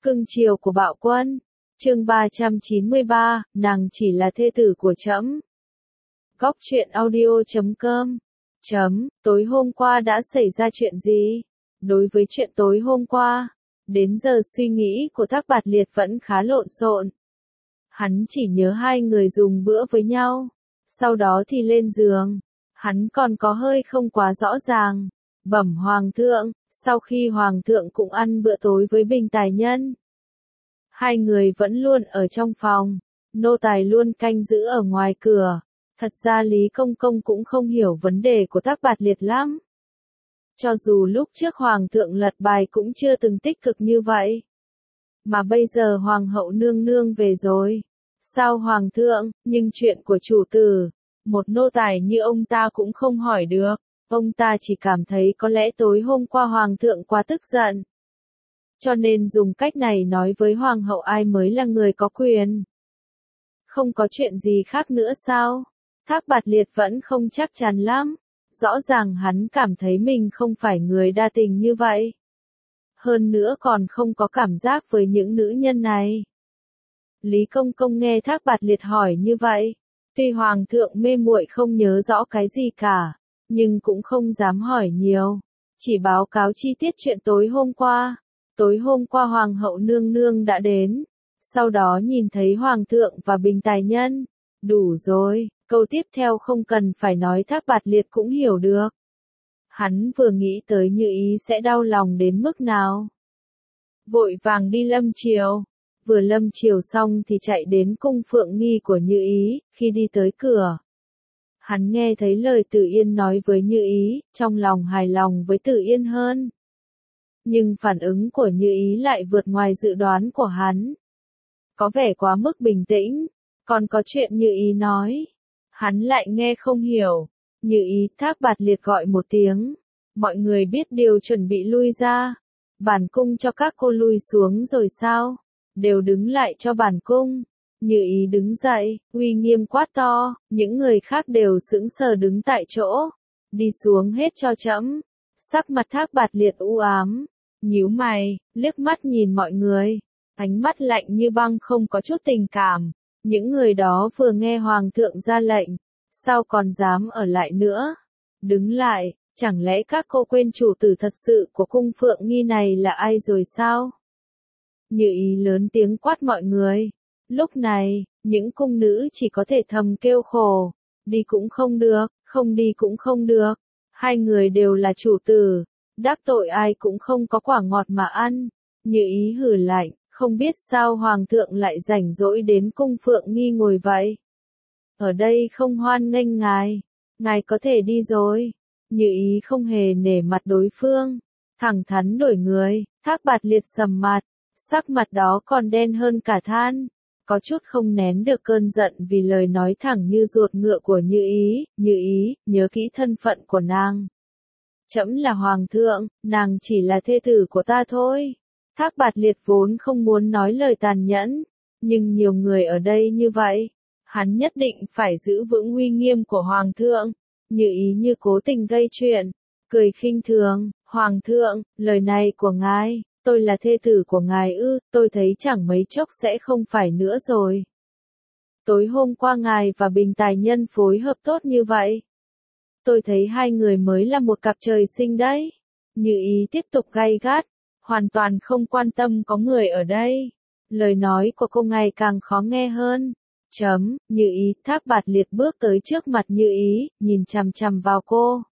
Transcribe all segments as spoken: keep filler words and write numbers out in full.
Cưng chiều của bạo quân. Chương ba trăm chín mươi ba, nàng chỉ là thê tử của trẫm. Góc truyện audio chấm com. Chấm, tối hôm qua đã xảy ra chuyện gì? Đối với chuyện tối hôm qua, đến giờ suy nghĩ của Thác Bạt Liệt vẫn khá lộn xộn. Hắn chỉ nhớ hai người dùng bữa với nhau, sau đó thì lên giường. Hắn còn có hơi không quá rõ ràng. Bẩm Hoàng thượng, sau khi Hoàng thượng cũng ăn bữa tối với Bình Tài Nhân, hai người vẫn luôn ở trong phòng, nô tài luôn canh giữ ở ngoài cửa. Thật ra Lý Công Công cũng không hiểu vấn đề của Thác Bạt Liệt lắm. Cho dù lúc trước Hoàng thượng lật bài cũng chưa từng tích cực như vậy. Mà bây giờ Hoàng hậu nương nương về rồi. Sao Hoàng thượng, nhưng chuyện của chủ tử, một nô tài như ông ta cũng không hỏi được. Ông ta chỉ cảm thấy có lẽ tối hôm qua Hoàng thượng quá tức giận, cho nên dùng cách này nói với Hoàng hậu ai mới là người có quyền. Không có chuyện gì khác nữa sao? Thác Bạt Liệt vẫn không chắc chắn lắm. Rõ ràng hắn cảm thấy mình không phải người đa tình như vậy. Hơn nữa còn không có cảm giác với những nữ nhân này. Lý Công Công nghe Thác Bạt Liệt hỏi như vậy, tuy Hoàng thượng mê muội không nhớ rõ cái gì cả, nhưng cũng không dám hỏi nhiều, chỉ báo cáo chi tiết chuyện tối hôm qua. Tối hôm qua Hoàng hậu nương nương đã đến, sau đó nhìn thấy Hoàng thượng và Bình Tài Nhân. Đủ rồi, câu tiếp theo không cần phải nói Thác Bạt Liệt cũng hiểu được. Hắn vừa nghĩ tới Như Ý sẽ đau lòng đến mức nào. Vội vàng đi lâm triều, vừa lâm triều xong thì chạy đến cung Phượng Nghi của Như Ý. Khi đi tới cửa, hắn nghe thấy lời Tử Yên nói với Như Ý, trong lòng hài lòng với Tử Yên hơn. Nhưng phản ứng của Như Ý lại vượt ngoài dự đoán của hắn. Có vẻ quá mức bình tĩnh, còn có chuyện Như Ý nói, hắn lại nghe không hiểu. Như Ý, Thác Bạt Liệt gọi một tiếng, mọi người biết điều chuẩn bị lui ra. Bản cung cho các cô lui xuống rồi sao? Đều đứng lại cho bản cung. Như Ý đứng dậy, uy nghiêm quát to, những người khác đều sững sờ đứng tại chỗ. Đi xuống hết cho trẫm. Sắc mặt Thác Bạt Liệt u ám, nhíu mày, liếc mắt nhìn mọi người, ánh mắt lạnh như băng không có chút tình cảm. Những người đó vừa nghe Hoàng thượng ra lệnh, sao còn dám ở lại nữa? Đứng lại, chẳng lẽ các cô quên chủ tử thật sự của cung Phượng Nghi này là ai rồi sao? Như Ý lớn tiếng quát mọi người. Lúc này, những cung nữ chỉ có thể thầm kêu khổ, đi cũng không được, không đi cũng không được. Hai người đều là chủ tử, đắc tội ai cũng không có quả ngọt mà ăn. Như Ý hừ lạnh, không biết sao Hoàng thượng lại rảnh rỗi đến cung Phượng Nghi ngồi vậy. Ở đây không hoan nghênh ngài, ngài có thể đi rồi. Như Ý không hề nể mặt đối phương, thẳng thắn đổi người. Thác Bạt Liệt sầm mặt, sắc mặt đó còn đen hơn cả than, có chút không nén được cơn giận vì lời nói thẳng như ruột ngựa của Như Ý. Như Ý, nhớ kỹ thân phận của nàng. Trẫm là Hoàng thượng, nàng chỉ là thê tử của ta thôi. Thác Bạt Liệt vốn không muốn nói lời tàn nhẫn, nhưng nhiều người ở đây như vậy, hắn nhất định phải giữ vững uy nghiêm của Hoàng thượng. Như Ý như cố tình gây chuyện, cười khinh thường, Hoàng thượng, lời này của ngài, tôi là thê tử của ngài ư, tôi thấy chẳng mấy chốc sẽ không phải nữa rồi. Tối hôm qua ngài và Bình Tài Nhân phối hợp tốt như vậy. Tôi thấy hai người mới là một cặp trời sinh đấy. Như Ý tiếp tục gay gắt, hoàn toàn không quan tâm có người ở đây. Lời nói của cô ngày càng khó nghe hơn. Chấm, Như Ý, Thác Bạt Liệt bước tới trước mặt Như Ý, nhìn chằm chằm vào cô.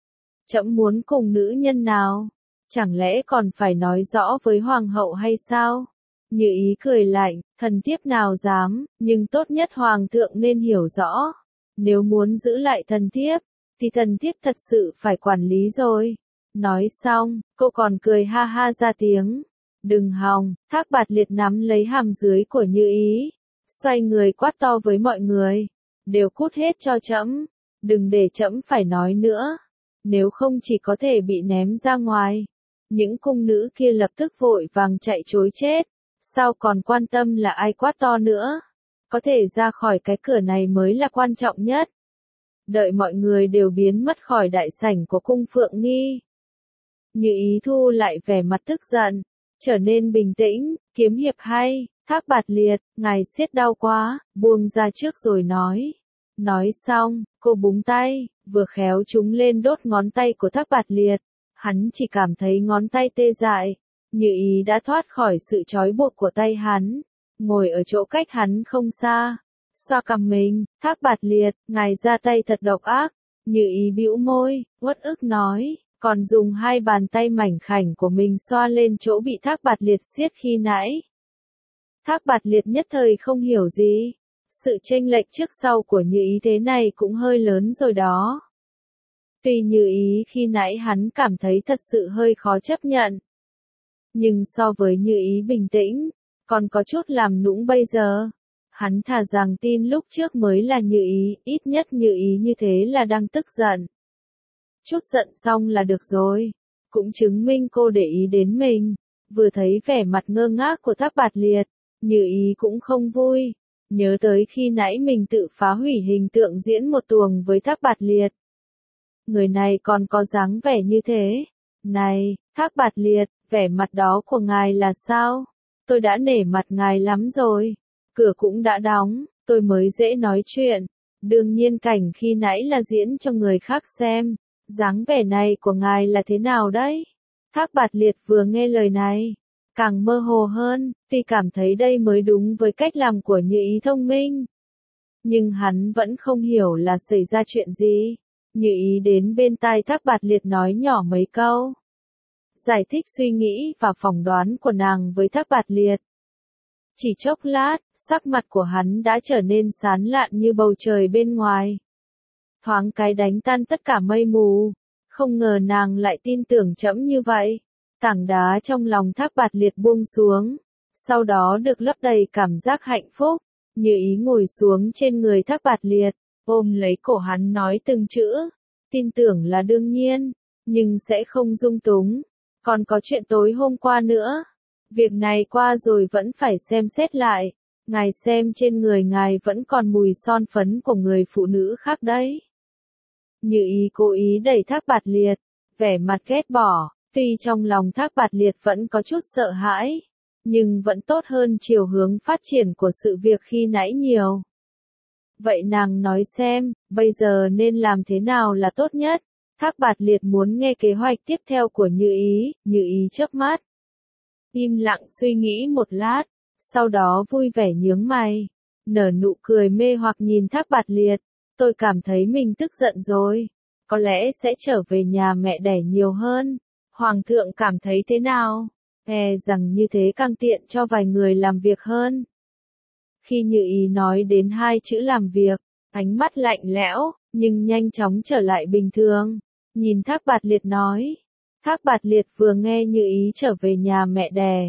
Trẫm muốn cùng nữ nhân nào? Chẳng lẽ còn phải nói rõ với Hoàng hậu hay sao? Như Ý cười lạnh, thần thiếp nào dám, nhưng tốt nhất Hoàng thượng nên hiểu rõ. Nếu muốn giữ lại thần thiếp, thì thần thiếp thật sự phải quản lý rồi. Nói xong, cô còn cười ha ha ra tiếng. Đừng hòng. Thác Bạt Liệt nắm lấy hàm dưới của Như Ý, xoay người quát to với mọi người. Đều cút hết cho trẫm, đừng để trẫm phải nói nữa. Nếu không chỉ có thể bị ném ra ngoài. Những cung nữ kia lập tức vội vàng chạy trối chết. Sao còn quan tâm là ai quát to nữa? Có thể ra khỏi cái cửa này mới là quan trọng nhất. Đợi mọi người đều biến mất khỏi đại sảnh của cung Phượng Nghi, Như Ý thu lại vẻ mặt tức giận, trở nên bình tĩnh, kiếm hiệp hay, Thác Bạt Liệt, ngài siết đau quá, buông ra trước rồi nói. Nói xong, cô búng tay, vừa khéo chúng lên đốt ngón tay của Thác Bạt Liệt. Hắn chỉ cảm thấy ngón tay tê dại, Như Ý đã thoát khỏi sự trói buộc của tay hắn, ngồi ở chỗ cách hắn không xa, xoa cằm mình. Thác Bạt Liệt, ngài ra tay thật độc ác. Như Ý bĩu môi, uất ức nói, còn dùng hai bàn tay mảnh khảnh của mình xoa lên chỗ bị Thác Bạt Liệt siết khi nãy. Thác Bạt Liệt nhất thời không hiểu gì, sự chênh lệch trước sau của Như Ý thế này cũng hơi lớn rồi đó. Tuy Như Ý khi nãy hắn cảm thấy thật sự hơi khó chấp nhận, nhưng so với Như Ý bình tĩnh, còn có chút làm nũng bây giờ, hắn thà rằng tin lúc trước mới là Như Ý, ít nhất Như Ý như thế là đang tức giận. Chút giận xong là được rồi, cũng chứng minh cô để ý đến mình. Vừa thấy vẻ mặt ngơ ngác của Thác Bạt Liệt, Như Ý cũng không vui, nhớ tới khi nãy mình tự phá hủy hình tượng diễn một tuồng với Thác Bạt Liệt. Người này còn có dáng vẻ như thế. Này, Thác Bạt Liệt, vẻ mặt đó của ngài là sao? Tôi đã nể mặt ngài lắm rồi. Cửa cũng đã đóng, tôi mới dễ nói chuyện. Đương nhiên cảnh khi nãy là diễn cho người khác xem. Dáng vẻ này của ngài là thế nào đấy? Thác Bạt Liệt vừa nghe lời này, càng mơ hồ hơn, tuy cảm thấy đây mới đúng với cách làm của Như Ý thông minh. Nhưng hắn vẫn không hiểu là xảy ra chuyện gì. Như Ý đến bên tai Thác Bạt Liệt nói nhỏ mấy câu, giải thích suy nghĩ và phỏng đoán của nàng với Thác Bạt Liệt. Chỉ chốc lát, sắc mặt của hắn đã trở nên sán lạn như bầu trời bên ngoài. Thoáng cái đánh tan tất cả mây mù, không ngờ nàng lại tin tưởng trẫm như vậy. Tảng đá trong lòng Thác Bạt Liệt buông xuống, sau đó được lấp đầy cảm giác hạnh phúc. Như Ý ngồi xuống trên người Thác Bạt Liệt, ôm lấy cổ hắn nói từng chữ, tin tưởng là đương nhiên, nhưng sẽ không dung túng. Còn có chuyện tối hôm qua nữa, việc này qua rồi vẫn phải xem xét lại. Ngài xem trên người ngài vẫn còn mùi son phấn của người phụ nữ khác đấy. Như Ý cố ý đẩy Thác Bạt Liệt, vẻ mặt ghét bỏ, tuy trong lòng Thác Bạt Liệt vẫn có chút sợ hãi, nhưng vẫn tốt hơn chiều hướng phát triển của sự việc khi nãy nhiều. Vậy nàng nói xem, bây giờ nên làm thế nào là tốt nhất? Thác Bạt Liệt muốn nghe kế hoạch tiếp theo của Như Ý. Như Ý chớp mắt, im lặng suy nghĩ một lát, sau đó vui vẻ nhướng mày, nở nụ cười mê hoặc nhìn Thác Bạt Liệt. Tôi cảm thấy mình tức giận rồi, có lẽ sẽ trở về nhà mẹ đẻ nhiều hơn. Hoàng thượng cảm thấy thế nào? E rằng như thế càng tiện cho vài người làm việc hơn. Khi Như Ý nói đến hai chữ làm việc, ánh mắt lạnh lẽo, nhưng nhanh chóng trở lại bình thường. Nhìn Thác Bạt Liệt nói. Thác Bạt Liệt vừa nghe Như Ý trở về nhà mẹ đẻ,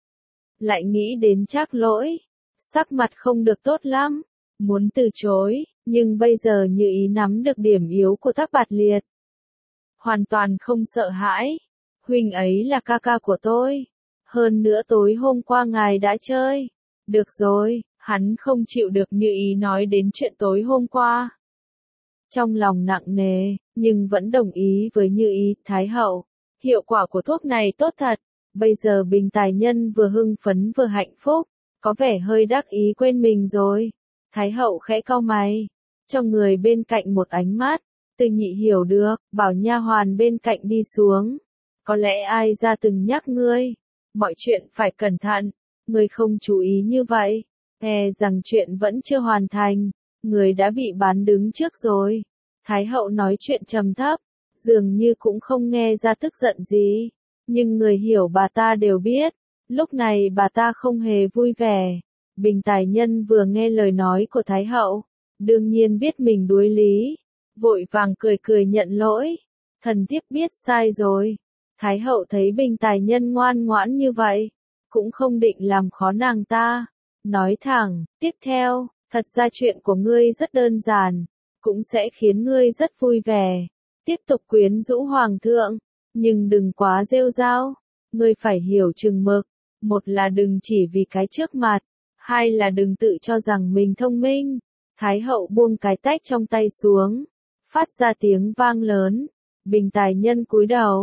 lại nghĩ đến Trác Lỗi, sắc mặt không được tốt lắm, muốn từ chối, nhưng bây giờ Như Ý nắm được điểm yếu của Thác Bạt Liệt, hoàn toàn không sợ hãi. Huynh ấy là ca ca của tôi, hơn nữa tối hôm qua ngài đã chơi. Được rồi, hắn không chịu được Như Ý nói đến chuyện tối hôm qua. Trong lòng nặng nề, nhưng vẫn đồng ý với Như Ý. Thái hậu, hiệu quả của thuốc này tốt thật. Bây giờ Bình Tài Nhân vừa hưng phấn vừa hạnh phúc, có vẻ hơi đắc ý quên mình rồi. Thái hậu khẽ cau mày, cho người bên cạnh một ánh mắt. Từ Nhị hiểu được, bảo nha hoàn bên cạnh đi xuống. Có lẽ ai ra từng nhắc ngươi, mọi chuyện phải cẩn thận. Ngươi không chú ý như vậy, e rằng chuyện vẫn chưa hoàn thành, người đã bị bán đứng trước rồi. Thái hậu nói chuyện trầm thấp, dường như cũng không nghe ra tức giận gì, nhưng người hiểu bà ta đều biết, lúc này bà ta không hề vui vẻ. Bình Tài Nhân vừa nghe lời nói của Thái hậu, đương nhiên biết mình đuối lý, vội vàng cười cười nhận lỗi, thần thiếp biết sai rồi. Thái hậu thấy Bình Tài Nhân ngoan ngoãn như vậy, cũng không định làm khó nàng ta, nói thẳng, tiếp theo, thật ra chuyện của ngươi rất đơn giản, cũng sẽ khiến ngươi rất vui vẻ, tiếp tục quyến rũ hoàng thượng, nhưng đừng quá rêu rao, ngươi phải hiểu chừng mực, một là đừng chỉ vì cái trước mặt, hai là đừng tự cho rằng mình thông minh. Thái hậu buông cái tách trong tay xuống, phát ra tiếng vang lớn, Bình Tài Nhân cúi đầu,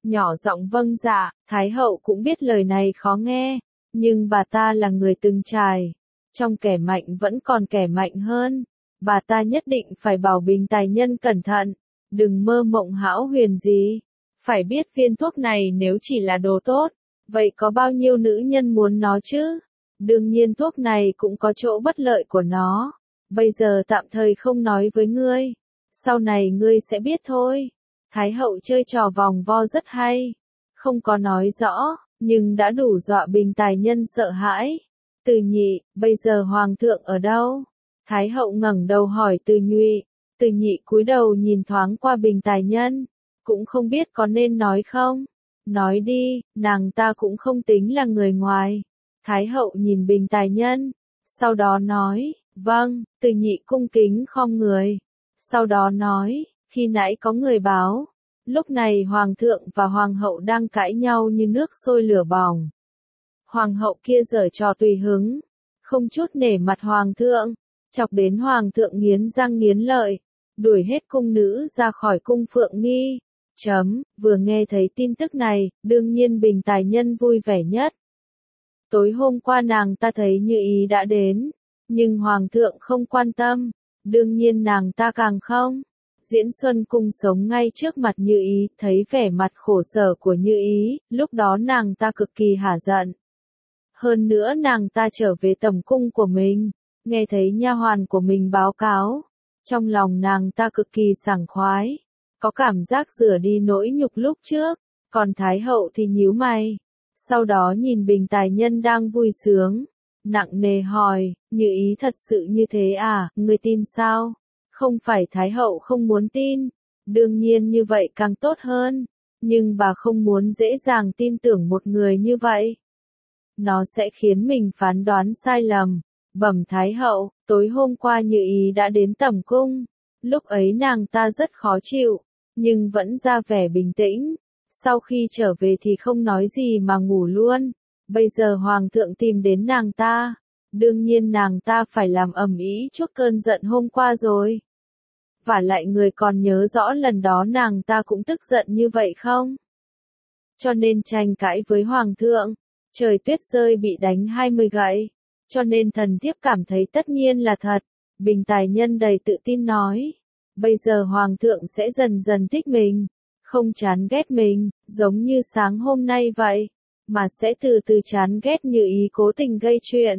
nhỏ giọng vâng dạ, Thái hậu cũng biết lời này khó nghe, nhưng bà ta là người từng trải. Trong kẻ mạnh vẫn còn kẻ mạnh hơn, bà ta nhất định phải bảo Bình Tài Nhân cẩn thận, đừng mơ mộng hão huyền gì. Phải biết viên thuốc này nếu chỉ là đồ tốt, vậy có bao nhiêu nữ nhân muốn nó chứ? Đương nhiên thuốc này cũng có chỗ bất lợi của nó. Bây giờ tạm thời không nói với ngươi, sau này ngươi sẽ biết thôi. Thái hậu chơi trò vòng vo rất hay, không có nói rõ, nhưng đã đủ dọa Bình Tài Nhân sợ hãi. Từ Nhị, bây giờ hoàng thượng ở đâu? Thái hậu ngẩng đầu hỏi Từ Nhụy. Từ Nhị cúi đầu nhìn thoáng qua Bình Tài Nhân, cũng không biết có nên nói không. Nói đi, nàng ta cũng không tính là người ngoài. Thái hậu nhìn Bình Tài Nhân, sau đó nói, vâng. Từ Nhị cung kính khom người, sau đó nói, khi nãy có người báo, lúc này hoàng thượng và hoàng hậu đang cãi nhau như nước sôi lửa bỏng. Hoàng hậu kia giở trò tùy hứng, không chút nể mặt hoàng thượng, chọc đến hoàng thượng nghiến răng nghiến lợi, đuổi hết cung nữ ra khỏi cung Phượng Nghi. Chấm, vừa nghe thấy tin tức này, đương nhiên Bình Tài Nhân vui vẻ nhất. Tối hôm qua nàng ta thấy Như Ý đã đến, nhưng hoàng thượng không quan tâm, đương nhiên nàng ta càng không. Diễn Xuân Cung sống ngay trước mặt Như Ý, thấy vẻ mặt khổ sở của Như Ý, lúc đó nàng ta cực kỳ hả giận. Hơn nữa nàng ta trở về tầm cung của mình, nghe thấy nha hoàn của mình báo cáo, trong lòng nàng ta cực kỳ sảng khoái, có cảm giác rửa đi nỗi nhục lúc trước, còn Thái hậu thì nhíu mày. Sau đó nhìn Bình Tài Nhân đang vui sướng, nặng nề hỏi, Như Ý thật sự như thế à, ngươi tin sao? Không phải Thái hậu không muốn tin, đương nhiên như vậy càng tốt hơn, nhưng bà không muốn dễ dàng tin tưởng một người như vậy. Nó sẽ khiến mình phán đoán sai lầm. Bẩm Thái hậu, tối hôm qua Như Ý đã đến tẩm cung, lúc ấy nàng ta rất khó chịu, nhưng vẫn ra vẻ bình tĩnh. Sau khi trở về thì không nói gì mà ngủ luôn. Bây giờ hoàng thượng tìm đến nàng ta, đương nhiên nàng ta phải làm ầm ĩ chuốc cơn giận hôm qua rồi. Vả lại người còn nhớ rõ lần đó nàng ta cũng tức giận như vậy không? Cho nên tranh cãi với hoàng thượng, trời tuyết rơi bị đánh hai mươi gậy, cho nên thần thiếp cảm thấy tất nhiên là thật. Bình Tài Nhân đầy tự tin nói, bây giờ hoàng thượng sẽ dần dần thích mình, không chán ghét mình, giống như sáng hôm nay vậy, mà sẽ từ từ chán ghét Như Ý cố tình gây chuyện.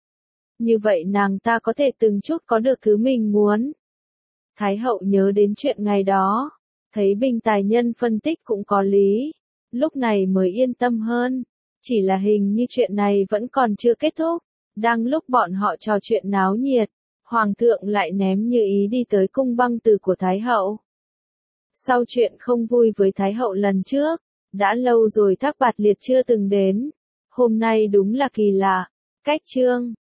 Như vậy nàng ta có thể từng chút có được thứ mình muốn. Thái hậu nhớ đến chuyện ngày đó, thấy Bình Tài Nhân phân tích cũng có lý, lúc này mới yên tâm hơn. Chỉ là hình như chuyện này vẫn còn chưa kết thúc, đang lúc bọn họ trò chuyện náo nhiệt, hoàng thượng lại ném Như Ý đi tới cung băng từ của Thái hậu. Sau chuyện không vui với Thái hậu lần trước, đã lâu rồi Thác Bạt Liệt chưa từng đến, hôm nay đúng là kỳ lạ. Cách chương